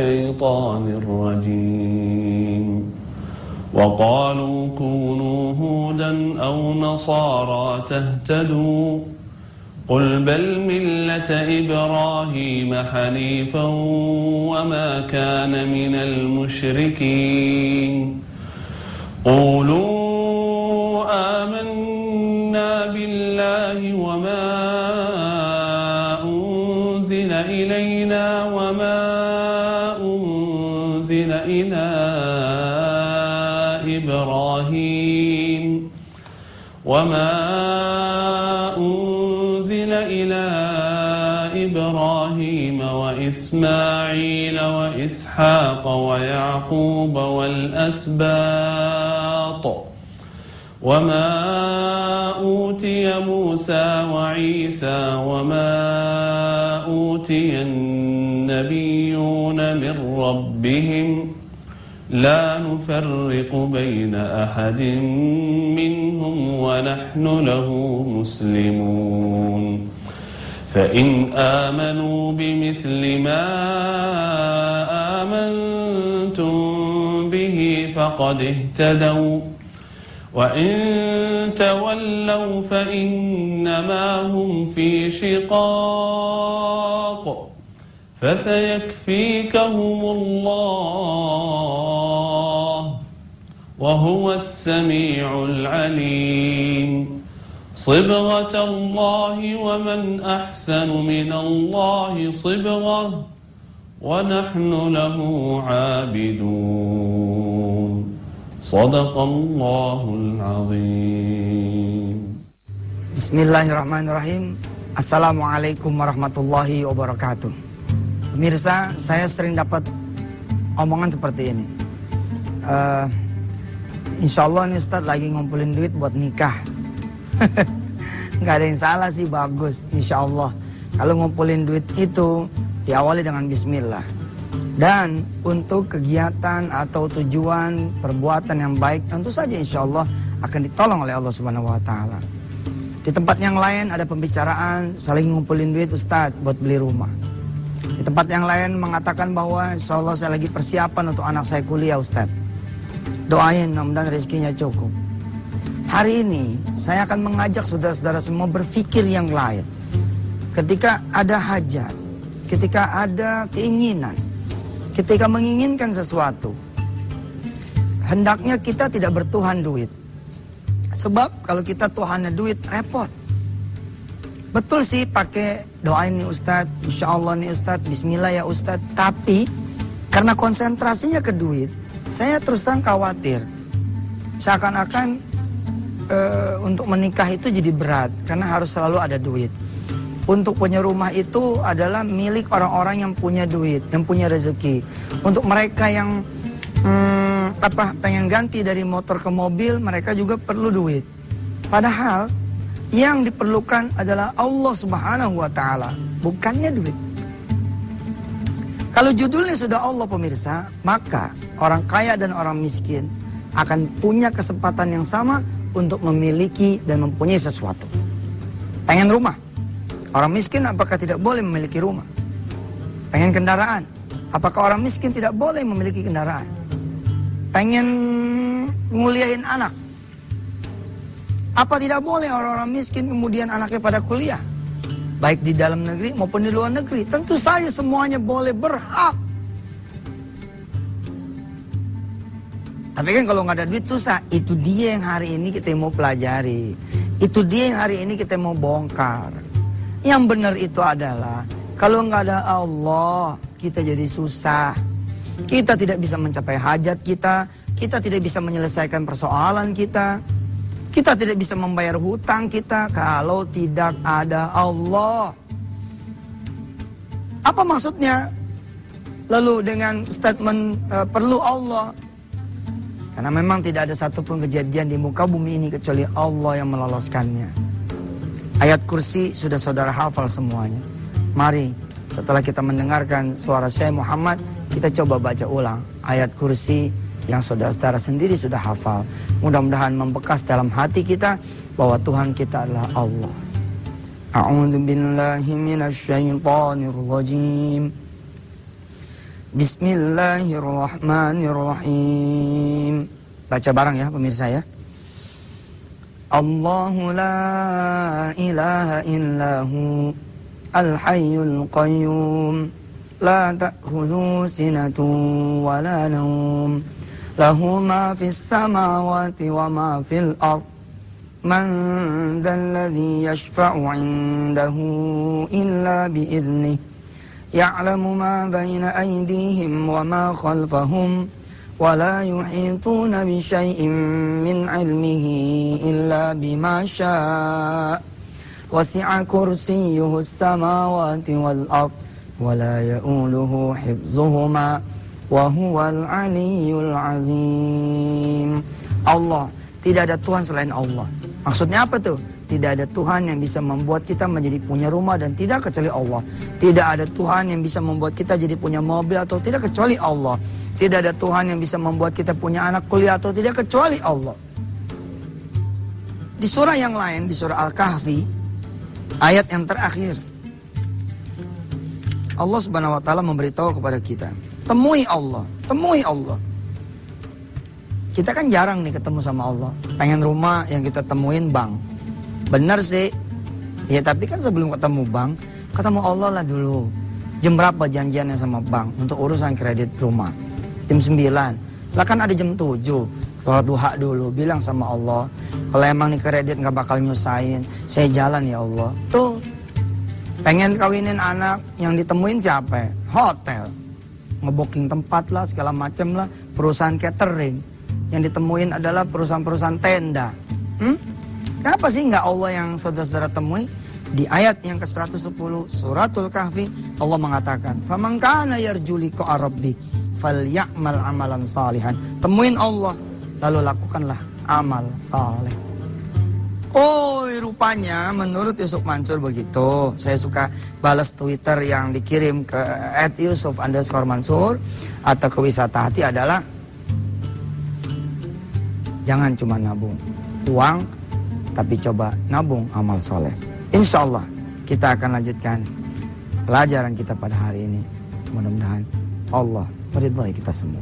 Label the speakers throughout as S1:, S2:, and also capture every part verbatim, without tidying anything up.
S1: الشيطان الرجيم وقالوا كونوا هودا أو نصارى تهتدوا قل بل ملة إبراهيم حنيفا وما كان من المشركين قولوا آمنا بالله وما أنزل إلينا وما أنزل إلى إبراهيم وما أنزل إلى إبراهيم وإسماعيل وإسحاق ويعقوب والأسباط وما أوتي موسى وعيسى وما أوتي النبيون من ربهم لا نفرق بين أحد منهم ونحن له مسلمون فإن آمنوا بمثل ما آمنتم به فقد اهتدوا وإن تولوا فإنما هم في شقاق فسيكفيكهم الله وهو السميع العليم صبغة الله ومن أحسن من الله صبغة ونحن له عابدون صدق الله العظيم.
S2: Bismillahirrahmanirrahim. Assalamualaikum warahmatullahi wabarakatuh. Pemirsa, saya sering dapat omongan seperti ini. Uh, insya Allah nih Ustadz lagi ngumpulin duit buat nikah. Nggak ada yang salah sih, bagus. Insya Allah kalau ngumpulin duit itu diawali dengan bismillah. Dan untuk kegiatan atau tujuan perbuatan yang baik tentu saja insya Allah akan ditolong oleh Allah Subhanahu Wa Taala. Di tempat yang lain ada pembicaraan saling ngumpulin duit Ustadz buat beli rumah. Di tempat yang lain mengatakan bahwa insya Allah saya lagi persiapan untuk anak saya kuliah Ustadz. Doain mudah-mudahan rezekinya cukup. Hari ini saya akan mengajak saudara-saudara semua berpikir yang lain. Ketika ada hajat, ketika ada keinginan, ketika menginginkan sesuatu, hendaknya kita tidak bertuhan duit. Sebab kalau kita tuhannya duit, repot. Betul sih pakai doain nih Ustadz, insya Allah nih Ustadz, bismillah ya Ustadz. Tapi karena konsentrasinya ke duit, saya terus terang khawatir. Seakan-akan e, untuk menikah itu jadi berat, karena harus selalu ada duit. Untuk punya rumah itu adalah milik orang-orang yang punya duit, yang punya rezeki. Untuk mereka yang hmm, apa pengen ganti dari motor ke mobil, mereka juga perlu duit. Padahal yang diperlukan adalah Allah Subhanahu Wa Taala, bukannya duit. Kalau judulnya sudah Allah pemirsa, maka orang kaya dan orang miskin akan punya kesempatan yang sama untuk memiliki dan mempunyai sesuatu. Pengen rumah, orang miskin apakah tidak boleh memiliki rumah? Pengen kendaraan, apakah orang miskin tidak boleh memiliki kendaraan? Pengen nguliahin anak, apa tidak boleh orang-orang miskin kemudian anaknya pada kuliah? Baik di dalam negeri maupun di luar negeri. Tentu saja semuanya boleh, berhak. Tapi kan kalau nggak ada duit susah. Itu dia yang hari ini kita mau pelajari. Itu dia yang hari ini kita mau bongkar. Yang benar itu adalah kalau nggak ada Allah, kita jadi susah. Kita tidak bisa mencapai hajat kita. Kita tidak bisa menyelesaikan persoalan kita. Kita tidak bisa membayar hutang kita kalau tidak ada Allah. Apa maksudnya? Lalu dengan statement e, perlu Allah. Karena memang tidak ada satupun kejadian di muka bumi ini kecuali Allah yang meloloskannya. Ayat kursi sudah saudara hafal semuanya. Mari setelah kita mendengarkan suara Syekh Muhammad, kita coba baca ulang ayat kursi yang saudara-saudara sendiri sudah hafal. Mudah-mudahan membekas dalam hati kita bahwa Tuhan kita adalah Allah. A'udzu billahi minasy syaithanir rajim. Bismillahirrahmanirrahim. Baca bareng ya pemirsa ya. Allahu la ilaha illahu al-hayyul qayyum la ta'khudhuhu sinatun wa la nawm lahu ma fis samawati wa ma fil ardh man dhal ladzi yashfa'u 'indahu illa bi idhnihi ya'lamu ma bayna aydihim wa ma khalfahum ولا يحيطون بشيء من علمه إلا بما شاء وسع كرسيه السماوات والأرض ولا يؤوله حفظهما وهو العلي العظيم. Allah, tidak ada Tuhan selain Allah. Maksudnya apa tuh? Tidak ada Tuhan yang bisa membuat kita menjadi punya rumah dan tidak kecuali Allah. Tidak ada Tuhan yang bisa membuat kita jadi punya mobil atau tidak kecuali Allah. Tidak ada Tuhan yang bisa membuat kita punya anak kuliah atau tidak kecuali Allah. Di surah yang lain, di surah Al-Kahfi, ayat yang terakhir, Allah Subhanahu wa taala memberitahu kepada kita, temui Allah, temui Allah. Kita kan jarang nih ketemu sama Allah. Pengen rumah, yang kita temuin bank. Benar sih. Ya tapi kan sebelum ketemu bank, ketemu Allah lah dulu. Jam berapa janjiannya sama bank untuk urusan kredit rumah? Jam sembilan. Lah kan ada jam tujuh. Sholat duha dulu, bilang sama Allah, kalau emang nih kredit gak bakal nyusahin, saya jalan ya Allah. Tuh, pengen kawinin anak, yang ditemuin siapa? Hotel. Ngebooking tempat lah, segala macem lah. Perusahaan catering. Yang ditemuin adalah perusahaan-perusahaan tenda. Hmm? Kenapa sih nggak Allah yang saudara-saudara temui? Di ayat yang ke seratus sepuluh suratul Kahfi, Allah mengatakan, "Faman kana yarju liqa rabbi falyamal amalan salihan." Temuin Allah, lalu lakukanlah amal saleh. Oh, rupanya menurut Yusuf Mansur begitu. Saya suka balas Twitter yang dikirim ke at yusuf underscore mansur atau ke Wisata Hati adalah, jangan cuma nabung uang, tapi coba nabung amal soleh. Insya Allah kita akan lanjutkan pelajaran kita pada hari ini. Mudah-mudahan Allah meridhai kita semua.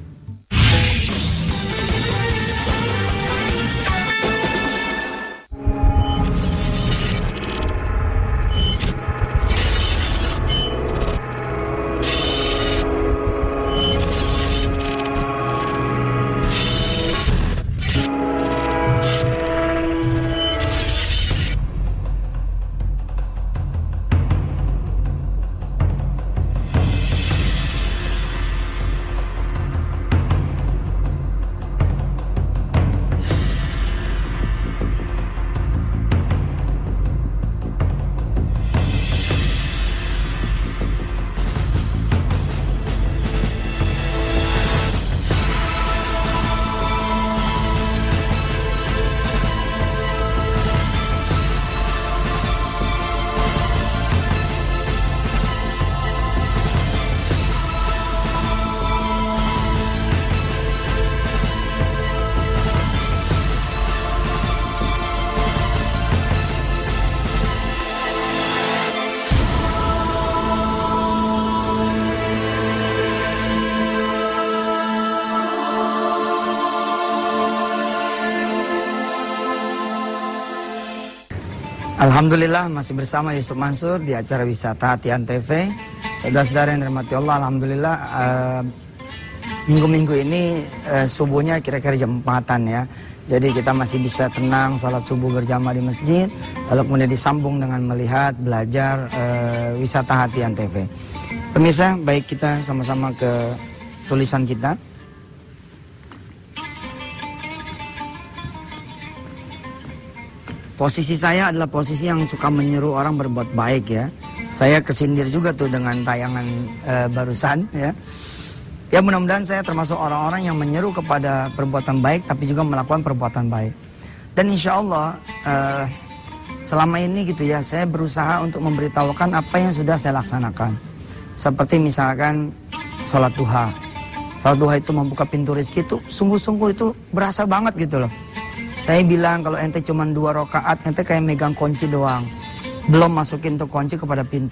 S2: Alhamdulillah masih bersama Yusuf Mansur di acara Wisata Hati Antv. Saudara-saudara yang dirahmati Allah, alhamdulillah minggu-minggu uh, ini uh, subuhnya kira-kira jam empatan ya. Jadi kita masih bisa tenang salat subuh berjamaah di masjid, lalu kemudian disambung dengan melihat, belajar uh, Wisata Hati Antv. Pemirsa, baik kita sama-sama ke tulisan kita. Posisi saya adalah posisi yang suka menyeru orang berbuat baik ya. Saya kesindir juga tuh dengan tayangan e, barusan ya. Ya mudah-mudahan saya termasuk orang-orang yang menyeru kepada perbuatan baik tapi juga melakukan perbuatan baik. Dan insya Allah e, selama ini gitu ya, saya berusaha untuk memberitahukan apa yang sudah saya laksanakan. Seperti misalkan sholat duha. Sholat duha itu membuka pintu rezeki itu sungguh-sungguh itu berasa banget gitu loh. Saya bilang kalau ente cuma dua rakaat, ente kayak megang kunci doang. Belum masukin tuh kunci kepada pintu.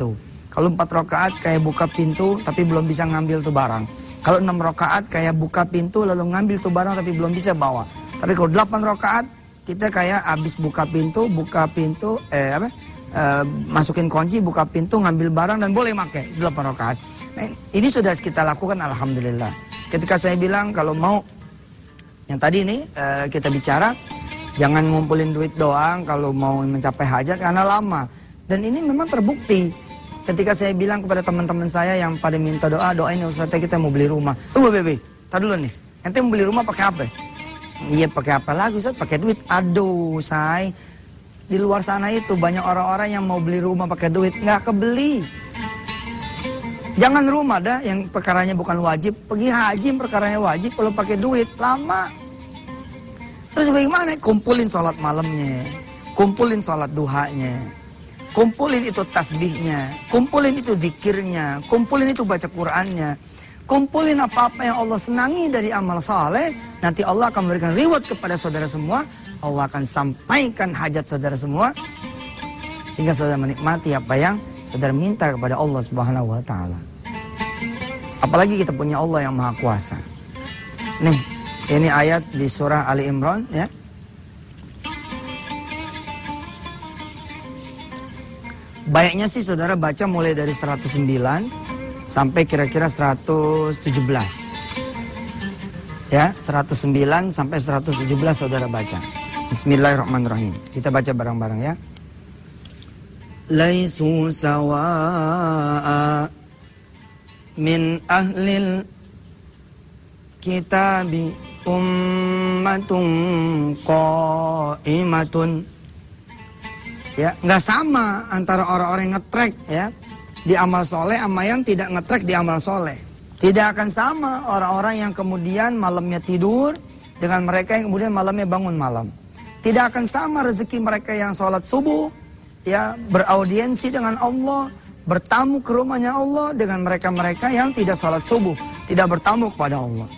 S2: Kalau empat rakaat kayak buka pintu tapi belum bisa ngambil tuh barang. Kalau enam rakaat kayak buka pintu lalu ngambil tuh barang tapi belum bisa bawa. Tapi kalau delapan rakaat kita kayak habis buka pintu, buka pintu, eh apa? Eh, masukin kunci, buka pintu, ngambil barang dan boleh pakai delapan rakaat. Nah, ini sudah kita lakukan alhamdulillah. Ketika saya bilang kalau mau yang tadi ini eh, kita bicara jangan ngumpulin duit doang kalau mau mencapai hajat karena lama. Dan ini memang terbukti. Ketika saya bilang kepada teman-teman saya yang pada minta doa, doain ya Ustaz kita mau beli rumah. Tunggu bebe, tadi dulu nih. Ente mau beli rumah pakai apa? Iya pakai apa lagi Ustaz? Pakai duit. Aduh, say. Di luar sana itu banyak orang-orang yang mau beli rumah pakai duit, nggak kebeli. Jangan rumah dah yang perkaranya bukan wajib, pergi haji perkaranya wajib kalau pakai duit lama. Terus bagaimana? Kumpulin sholat malamnya, kumpulin sholat duhanya, kumpulin itu tasbihnya, kumpulin itu zikirnya, kumpulin itu baca Qur'annya, kumpulin apa-apa yang Allah senangi dari amal saleh. Nanti Allah akan memberikan reward kepada saudara semua. Allah akan sampaikan hajat saudara semua hingga saudara menikmati apa yang saudara minta kepada Allah Subhanahu wa taala. Apalagi kita punya Allah yang Maha Kuasa. Nih, ini ayat di surah Ali Imran ya. Baiknya sih saudara baca mulai dari seratus sembilan sampai kira-kira seratus tujuh belas. Ya, seratus sembilan sampai seratus tujuh belas saudara baca. Bismillahirrahmanirrahim. Kita baca bareng-bareng ya. Laisu sawa'a min ahlil kitabi ummatun qa'imatun. Ya, nggak sama antara orang-orang yang ngetrek ya di amal soleh sama yang tidak ngetrek di amal soleh. Tidak akan sama orang-orang yang kemudian malamnya tidur dengan mereka yang kemudian malamnya bangun malam. Tidak akan sama rezeki mereka yang sholat subuh, ya beraudiensi dengan Allah, bertamu ke rumahnya Allah dengan mereka-mereka yang tidak sholat subuh, tidak bertamu kepada Allah.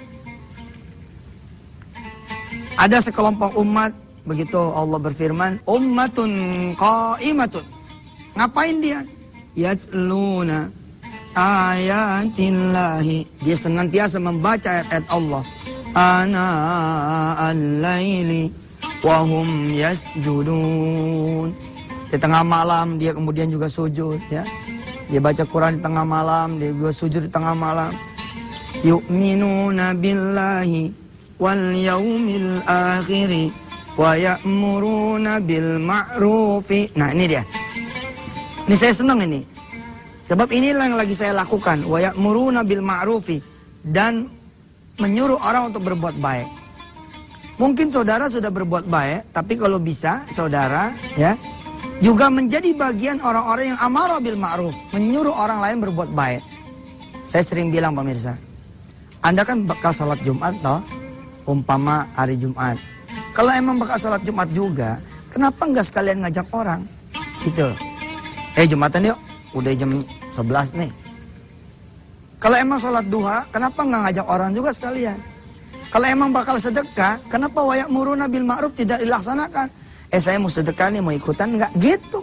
S2: Ada sekelompok umat, begitu Allah berfirman, ummatun qa'imatun. Ngapain dia? Yatluna ayatillahi. Dia senantiasa membaca ayat-ayat Allah. Ana al-laili wahum yasjudun. Di tengah malam dia kemudian juga sujud ya. Dia baca Quran di tengah malam, dia juga sujud di tengah malam. Yu'minuna billahi wal yaumil akhiri wa ya'muruna bil ma'rufi. Nah, ini dia. Ini saya senang ini. Sebab inilah yang lagi saya lakukan. Wa ya'muruna bil ma'rufi, dan menyuruh orang untuk berbuat baik. Mungkin saudara sudah berbuat baik, tapi kalau bisa saudara ya juga menjadi bagian orang-orang yang amarah bil ma'ruf, menyuruh orang lain berbuat baik. Saya sering bilang pemirsa, Anda kan bakal sholat Jumat toh, umpama hari Jumat. Kalau emang bakal sholat Jumat juga, kenapa nggak sekalian ngajak orang? Gitu. Eh Jumatan yuk, udah jam sebelas nih. Kalau emang sholat duha, kenapa nggak ngajak orang juga sekalian? Kalau emang bakal sedekah, kenapa wa ya'muruna bil ma'ruf tidak dilaksanakan? Eh saya mau sedekah nih, mau ikutan nggak? Gitu.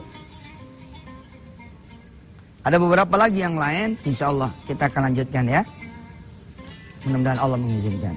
S2: Ada beberapa lagi yang lain, insya Allah kita akan lanjutkan ya. Mudah-mudahan Allah mengizinkan.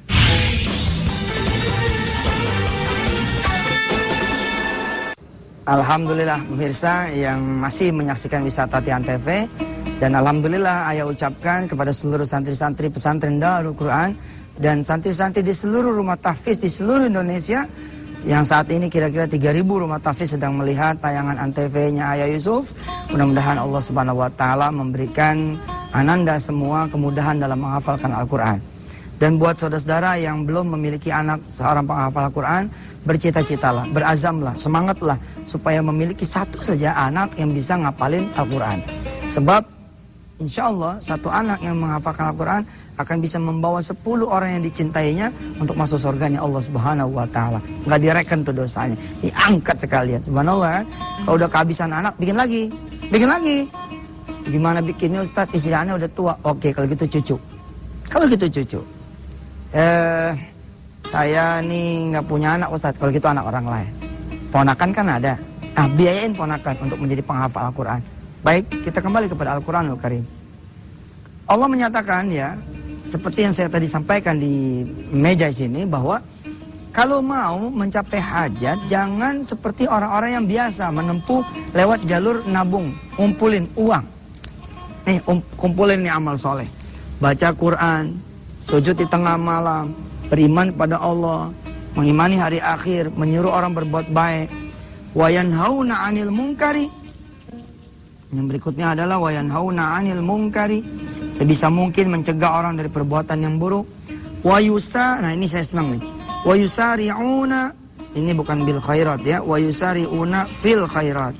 S2: Alhamdulillah pemirsa yang masih menyaksikan Wisata Tian T V. Dan alhamdulillah ayah ucapkan kepada seluruh santri-santri pesantren Darul Quran dan santri-santri di seluruh rumah tahfiz di seluruh Indonesia yang saat ini kira-kira tiga ribu rumah tahfiz sedang melihat tayangan Antv-nya Ayah Yusuf. Mudah-mudahan Allah Subhanahu wa taala memberikan ananda semua kemudahan dalam menghafalkan Al-Qur'an. Dan buat saudara-saudara yang belum memiliki anak seorang penghafal Al-Qur'an, bercita-citalah, berazamlah, semangatlah supaya memiliki satu saja anak yang bisa ngapalin Al-Qur'an. Sebab insya Allah satu anak yang menghafalkan Al-Quran akan bisa membawa sepuluh orang yang dicintainya untuk masuk surganya Allah Subhanahu wa taala. Nggak direken tuh dosanya, diangkat sekalian. Subhanallah. Kalau udah kehabisan anak, bikin lagi, bikin lagi. Gimana bikinnya Ustaz? Istilahnya udah tua. Oke, kalau gitu cucu. Kalau gitu cucu. Eh, saya nih nggak punya anak Ustaz. Kalau gitu anak orang lain. Ponakan kan ada. Nah, biayain ponakan untuk menjadi penghafal Al-Quran. Baik, kita kembali kepada Al-Quranul Karim. Allah menyatakan ya, seperti yang saya tadi sampaikan di meja sini, bahwa kalau mau mencapai hajat, jangan seperti orang-orang yang biasa menempuh lewat jalur nabung, ngumpulin uang. Nih, um, kumpulin nih amal soleh. Baca Quran, sujud di tengah malam, beriman kepada Allah, mengimani hari akhir, menyuruh orang berbuat baik. Wa yanhauna 'anil munkari. Yang berikutnya adalah wa yanhauna 'anil munkari. Sebisa mungkin mencegah orang dari perbuatan yang buruk. Wa yusa, nah ini saya senang nih. Wa yusari'una, ini bukan bil khairat ya, wa yusari'una fil khairat.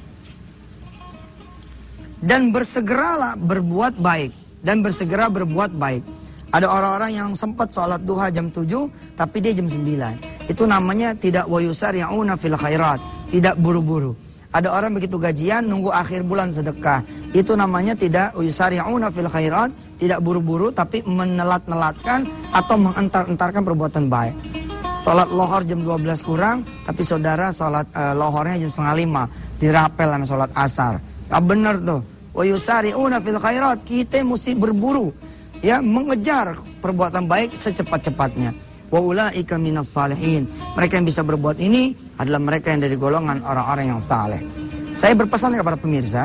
S2: Dan bersegeralah berbuat baik, dan bersegera berbuat baik. Ada orang-orang yang sempat sholat duha jam tujuh, tapi dia jam sembilan. Itu namanya tidak wa yusari'una fil khairat, tidak buru-buru. Ada orang begitu gajian nunggu akhir bulan sedekah. Itu namanya tidak yusari'una fil khairat, tidak buru-buru tapi menelat-nelatkan atau mengentar-entarkan perbuatan baik. Salat lohor jam dua belas kurang, tapi saudara salat uh, lohornya jam setengah lima, dirapel sama salat asar. Ya benar tuh. Wa yusari'una fil khairat, kita mesti berburu ya mengejar perbuatan baik secepat-cepatnya. Wa ulaika minas salihin. Mereka yang bisa berbuat ini adalah mereka yang dari golongan orang-orang yang saleh. Saya berpesan kepada pemirsa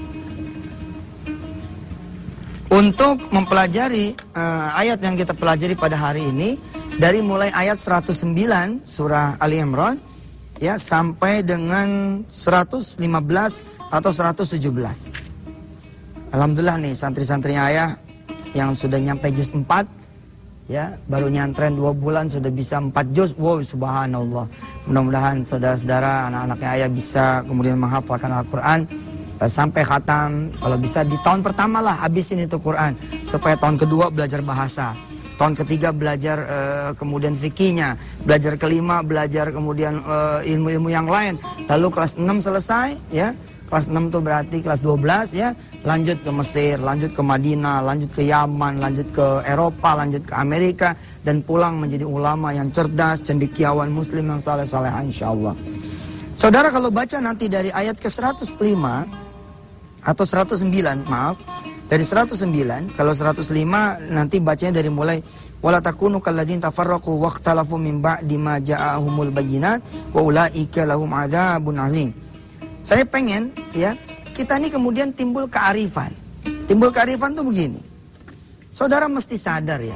S2: untuk mempelajari uh, ayat yang kita pelajari pada hari ini dari mulai ayat seratus sembilan surah Ali Imran ya sampai dengan seratus lima belas atau seratus tujuh belas. Alhamdulillah nih santri-santri ayah yang sudah nyampe juz empat ya, baru nyantren dua bulan sudah bisa empat juz. Wow, subhanallah. Mudah-mudahan saudara-saudara, anak-anaknya ayah bisa kemudian menghafalkan Al-Quran eh, sampai khatam. Kalau bisa di tahun pertama lah habisin itu Quran, supaya tahun kedua belajar bahasa, tahun ketiga belajar eh, kemudian fikihnya, belajar kelima belajar kemudian eh, ilmu-ilmu yang lain. Lalu kelas enam selesai ya. Kelas enam itu berarti kelas dua belas ya, lanjut ke Mesir, lanjut ke Madinah, lanjut ke Yaman, lanjut ke Eropa, lanjut ke Amerika, dan pulang menjadi ulama yang cerdas, cendekiawan muslim yang saleh-saleh insyaallah. Saudara kalau baca nanti dari ayat ke seratus lima atau seratus sembilan, maaf, dari seratus sembilan, kalau seratus lima nanti bacanya dari mulai wala takunu kalladzina tafarraqu waqtalafu min ba'di ma ja'ahumul bayyinat wa ulaika lahum adzabun azim. Saya pengen ya, kita ini kemudian timbul kearifan. Timbul kearifan tuh begini. Saudara mesti sadar ya.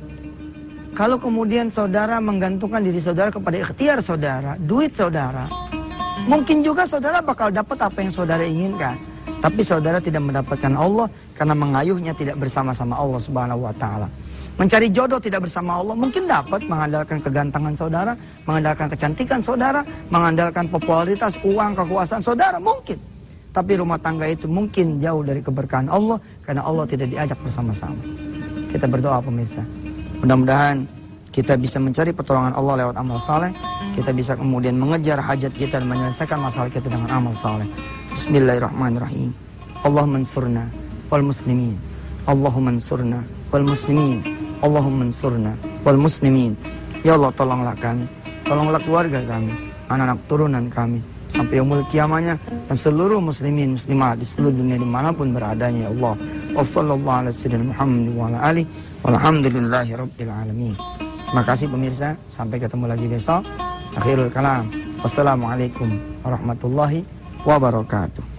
S2: Kalau kemudian saudara menggantungkan diri saudara kepada ikhtiar saudara, duit saudara, mungkin juga saudara bakal dapat apa yang saudara inginkan. Tapi saudara tidak mendapatkan Allah karena mengayuhnya tidak bersama-sama Allah Subhanahu wa taala. Mencari jodoh tidak bersama Allah mungkin dapat mengandalkan kegantengan saudara, mengandalkan kecantikan saudara, mengandalkan popularitas, uang, kekuasaan saudara mungkin. Tapi rumah tangga itu mungkin jauh dari keberkahan Allah karena Allah tidak diajak bersama-sama. Kita berdoa pemirsa. Mudah-mudahan kita bisa mencari pertolongan Allah lewat amal saleh. Kita bisa kemudian mengejar hajat kita dan menyelesaikan masalah kita dengan amal saleh. Bismillahirrahmanirrahim. Allahumma ansurna wal muslimin. Allahumma ansurna wal muslimin. Allahumma ansurna wal muslimin. Ya Allah, tolonglah kami, tolonglah keluarga kami, anak-anak turunan kami, sampai yaumul kiamahnya, dan seluruh muslimin muslimat di seluruh dunia dimanapun beradanya ya Allah. Wassallallahu ala sayyidina Muhammad wa ala alihi walhamdulillahi rabbil alamin. Terima kasih pemirsa, sampai ketemu lagi besok. Akhirul kalam. Wassalamualaikum warahmatullahi wabarakatuh.